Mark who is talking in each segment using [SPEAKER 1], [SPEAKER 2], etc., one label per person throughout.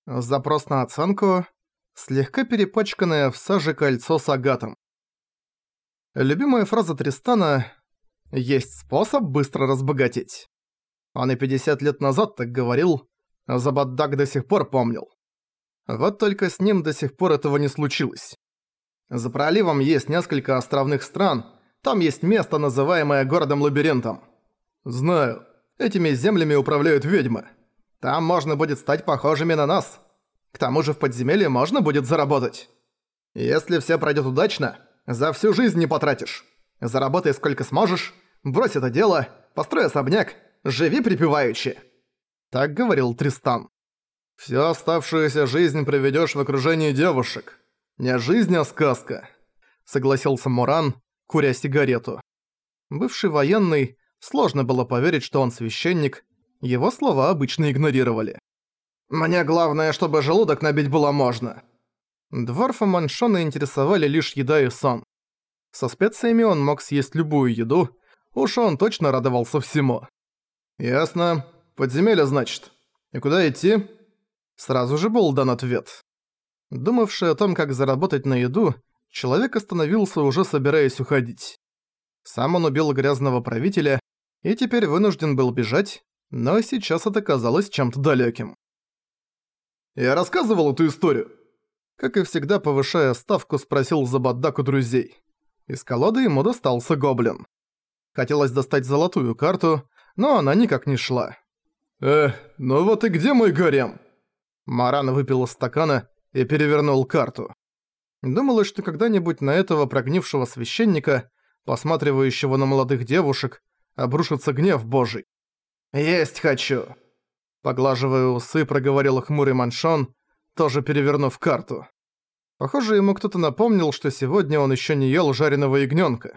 [SPEAKER 1] Запрос на оценку. Слегка перепачканное в саже кольцо с агатом. Любимая фраза Тристана «Есть способ быстро разбогатеть». Он и 50 лет назад так говорил, а Забаддак до сих пор помнил. Вот только с ним до сих пор этого не случилось. За проливом есть несколько островных стран, там есть место, называемое городом-лабиринтом. Знаю, этими землями управляют ведьмы. Там можно будет стать похожими на нас. К тому же в подземелье можно будет заработать. Если все пройдет удачно, за всю жизнь не потратишь. Заработай сколько сможешь, брось это дело, построй особняк, живи припеваючи. Так говорил Тристан. Всю оставшуюся жизнь проведешь в окружении девушек. Не жизнь, а сказка, согласился Моран, куря сигарету. Бывший военный, сложно было поверить, что он священник, его слова обычно игнорировали. «Мне главное, чтобы желудок набить было можно». Дворфа Маншона интересовали лишь еда и сон. Со специями он мог съесть любую еду, уж он точно радовался всему. «Ясно. Подземелье, значит. И куда идти?» Сразу же был дан ответ. Думавший о том, как заработать на еду, человек остановился, уже собираясь уходить. Сам он убил грязного правителя и теперь вынужден был бежать, но сейчас это казалось чем-то далеким. «Я рассказывал эту историю?» Как и всегда, повышая ставку, спросил Забаддак у друзей. Из колоды ему достался гоблин. Хотелось достать золотую карту, но она никак не шла. Ну вот и где мой гарем?» Маран выпил из стакана и перевернул карту. Думалось, что когда-нибудь на этого прогнившего священника, посматривающего на молодых девушек, обрушится гнев божий. «Есть хочу!» Поглаживая усы, проговорил хмурый Маншон, тоже перевернув карту. Похоже, ему кто-то напомнил, что сегодня он еще не ел жареного ягненка.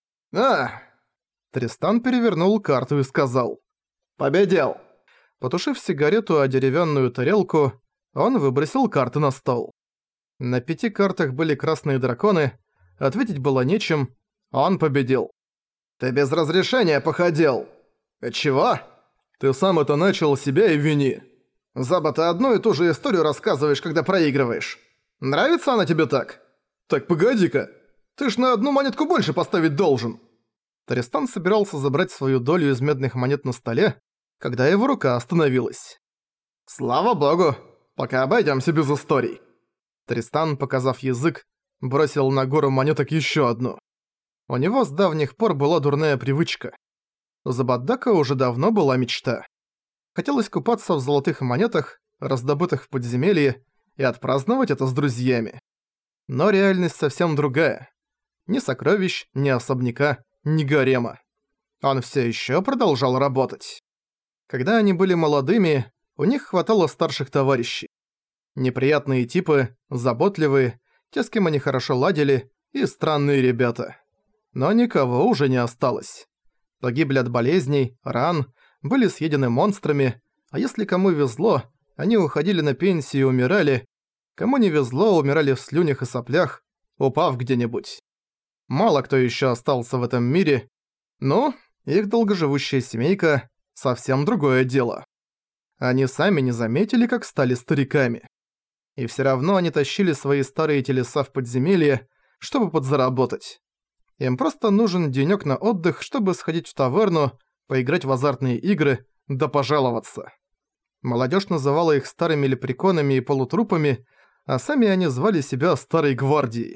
[SPEAKER 1] Тристан перевернул карту и сказал: «Победил!» Потушив сигарету о деревянную тарелку, он выбросил карты на стол. На 5 картах были красные драконы, ответить было нечем, он победил. «Ты без разрешения походил!» «Чего?» «Ты сам это начал, себя и вини!» «Заба, ты одну и ту же историю рассказываешь, когда проигрываешь. Нравится она тебе так?» «Так погоди-ка, ты ж на одну монетку больше поставить должен!» Тристан собирался забрать свою долю из медных монет на столе, когда его рука остановилась. «Слава богу, пока обойдёмся без историй». Тристан, показав язык, бросил на гору монеток ещё одну. У него с давних пор была дурная привычка. У Забаддака уже давно была мечта. Хотелось купаться в золотых монетах, раздобытых в подземелье, и отпраздновать это с друзьями. Но реальность совсем другая. Ни сокровищ, ни особняка, ни гарема. Он всё ещё продолжал работать. Когда они были молодыми, у них хватало старших товарищей. Неприятные типы, заботливые, те, с кем они хорошо ладили, и странные ребята. Но никого уже не осталось. Погибли от болезней, ран, были съедены монстрами, а если кому везло, они уходили на пенсию и умирали, кому не везло, умирали в слюнях и соплях, упав где-нибудь. Мало кто ещё остался в этом мире, но их долгоживущая семейка – совсем другое дело. Они сами не заметили, как стали стариками. И всё равно они тащили свои старые телеса в подземелье, чтобы подзаработать. Им просто нужен денёк на отдых, чтобы сходить в таверну, поиграть в азартные игры, да пожаловаться. Молодежь называла их старыми лепреконами и полутрупами, а сами они звали себя Старой Гвардией.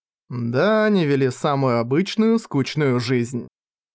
[SPEAKER 1] Да, они вели самую обычную, скучную жизнь.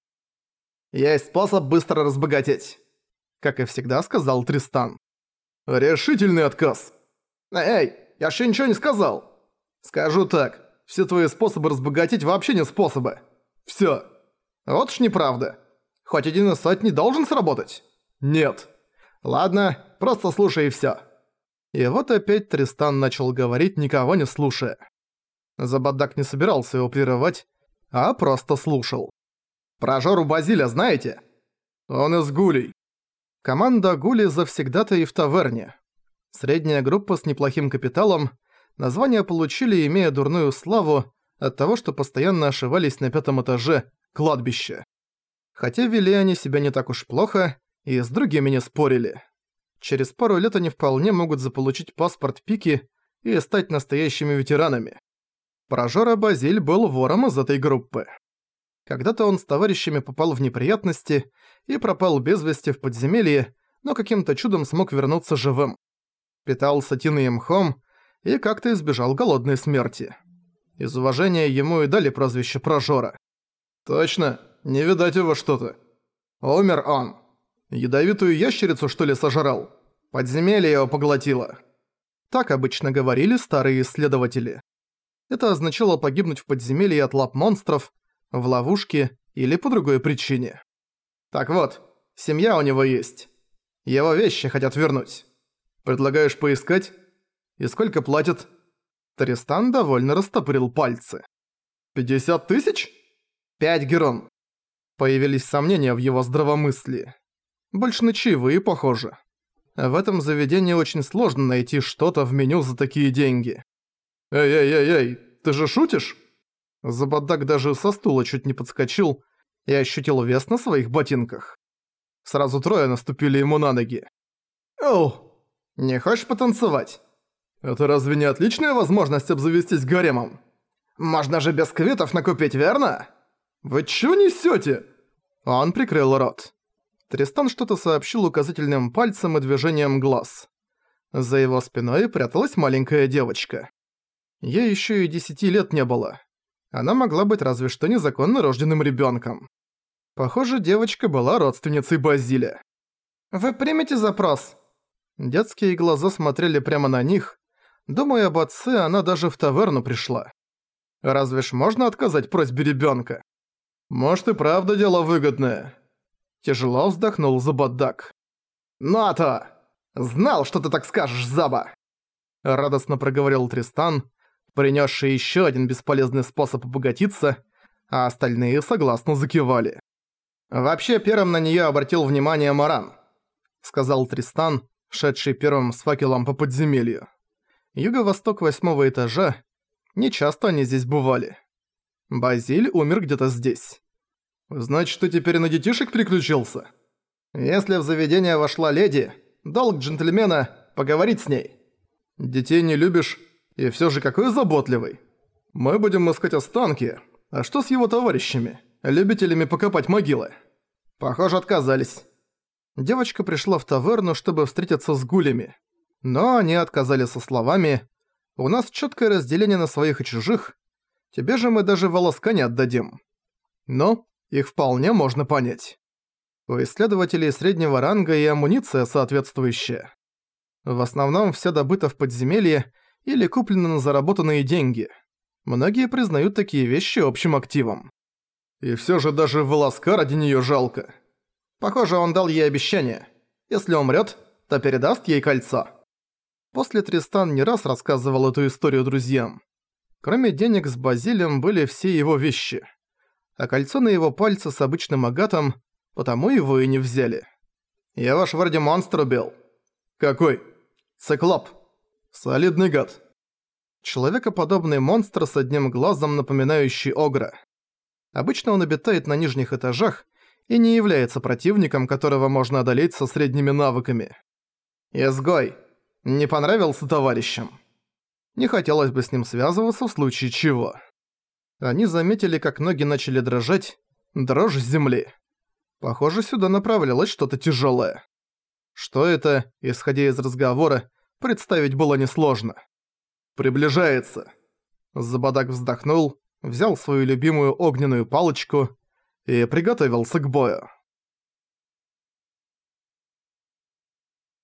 [SPEAKER 1] «Есть способ быстро разбогатеть», — как и всегда сказал Тристан. «Решительный отказ». «Эй, я ещё ничего не сказал». «Скажу так, все твои способы разбогатеть вообще не способы. Всё. Вот ж неправда. Хоть один из сотни должен сработать?» «Нет». «Ладно, просто слушай и всё». И вот опять Тристан начал говорить, никого не слушая. Забаддак не собирался его прерывать, а просто слушал. «Про Жору Базиля знаете?» «Он из гулей». Команда гули завсегда-то и в таверне. Средняя группа с неплохим капиталом, название получили, имея дурную славу, от того, что постоянно ошивались на 5-м этаже кладбища. Хотя вели они себя не так уж плохо и с другими не спорили. Через пару лет они вполне могут заполучить паспорт Пики и стать настоящими ветеранами. Прожора Базиль был вором из этой группы. Когда-то он с товарищами попал в неприятности и пропал без вести в подземелье, но каким-то чудом смог вернуться живым. Питался тиной и мхом и как-то избежал голодной смерти. Из уважения ему и дали прозвище Прожора. «Точно, не видать его что-то. Умер он. Ядовитую ящерицу, что ли, сожрал? Подземелье его поглотило». Так обычно говорили старые исследователи. Это означало погибнуть в подземелье от лап монстров, в ловушке или по другой причине. Так вот, семья у него есть. Его вещи хотят вернуть. Предлагаешь поискать? И сколько платят? Тристан довольно растопырил пальцы. 50 тысяч? 5 герон. Появились сомнения в его здравомыслии. Больше на чаевые похоже. В этом заведении очень сложно найти что-то в меню за такие деньги. Эй, ты же шутишь? Забадак даже со стула чуть не подскочил и ощутил вес на своих ботинках. Сразу трое наступили ему на ноги. «Оу, не хочешь потанцевать? Это разве не отличная возможность обзавестись гаремом? Можно же бисквитов накупить, верно? Вы чё несёте?» Он прикрыл рот. Тристан что-то сообщил указательным пальцем и движением глаз. За его спиной пряталась маленькая девочка. Ей ещё и 10 лет не было. Она могла быть разве что незаконно рожденным ребёнком. Похоже, девочка была родственницей Базиля. «Вы примете запрос?» Детские глаза смотрели прямо на них. Думая об отце, она даже в таверну пришла. Разве ж можно отказать просьбе ребёнка? Может и правда дело выгодное. Тяжело вздохнул Забадак. «Ну а то! Знал, что ты так скажешь, Заба!» Радостно проговорил Тристан, принесший ещё один бесполезный способ обогатиться, а остальные согласно закивали. «Вообще первым на неё обратил внимание Маран», — сказал Тристан, шедший первым с факелом по подземелью. Юго-восток 8-го этажа. Нечасто они здесь бывали. Базиль умер где-то здесь. «Значит, ты теперь на детишек переключился? Если в заведение вошла леди, долг джентльмена — поговорить с ней. Детей не любишь, и всё же какой заботливый. Мы будем искать останки. А что с его товарищами, любителями покопать могилы?» Похоже, отказались. Девочка пришла в таверну, чтобы встретиться с гулями. Но они отказали со словами: «У нас чёткое разделение на своих и чужих. Тебе же мы даже волоска не отдадим». Но их вполне можно понять. У исследователей среднего ранга и амуниция соответствующая. В основном всё добыто в подземелье или куплено на заработанные деньги. Многие признают такие вещи общим активом. И всё же даже волоска ради неё жалко. Похоже, он дал ей обещание. Если умрёт, то передаст ей кольцо. После Тристан не раз рассказывал эту историю друзьям. Кроме денег с Базилем были все его вещи. А кольцо на его пальце с обычным агатом, потому его и не взяли. «Я ваш вроде монстр убил». «Какой?» «Циклоп. Солидный гад». Человекоподобный монстр с одним глазом, напоминающий огра. Обычно он обитает на нижних этажах и не является противником, которого можно одолеть со средними навыками. «Изгой. Не понравился товарищам?» Не хотелось бы с ним связываться в случае чего. Они заметили, как ноги начали дрожать, дрожь земли. Похоже, сюда направлялось что-то тяжёлое. Что это, исходя из разговора, представить было несложно. «Приближается». Забадак вздохнул, взял свою любимую огненную палочку и приготовился к бою.